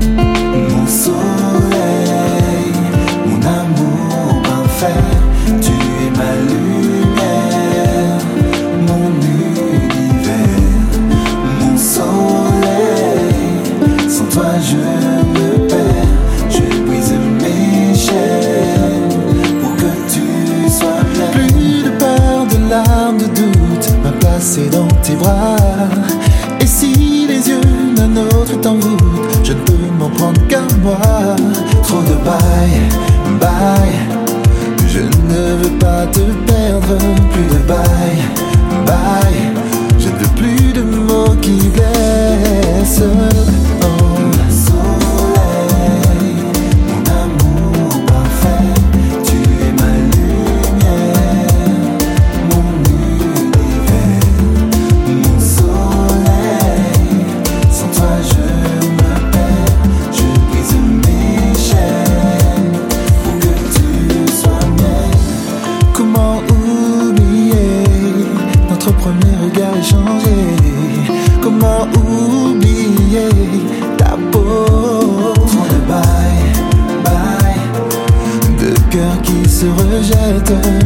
Mon soleil, mon amour parfait, tu es ma lumière, mon univers. Mon soleil, sans toi je me perds, je brise mes chaînes pour que tu sois bien. Plus de peur, de larmes, de doute, ma place est dans tes bras. Et si les yeux d'un autre t'envoûtent, je ne peux m'en prendre qu'à moi. Trop de bye, bye, je ne veux pas te perdre. Plus de bye, bye, je ne veux plus de mots qui blessent. Oh. Mon soleil, mon amour parfait, tu es ma lumière, mon univers. Mon soleil, sans toi je me perds, je brise mes chaînes pour que tu sois mienne. Comment oublier notre premier regard échangé? Comment oublier ta peau? Trop de bye, bye, de cœurs qui se rejettent.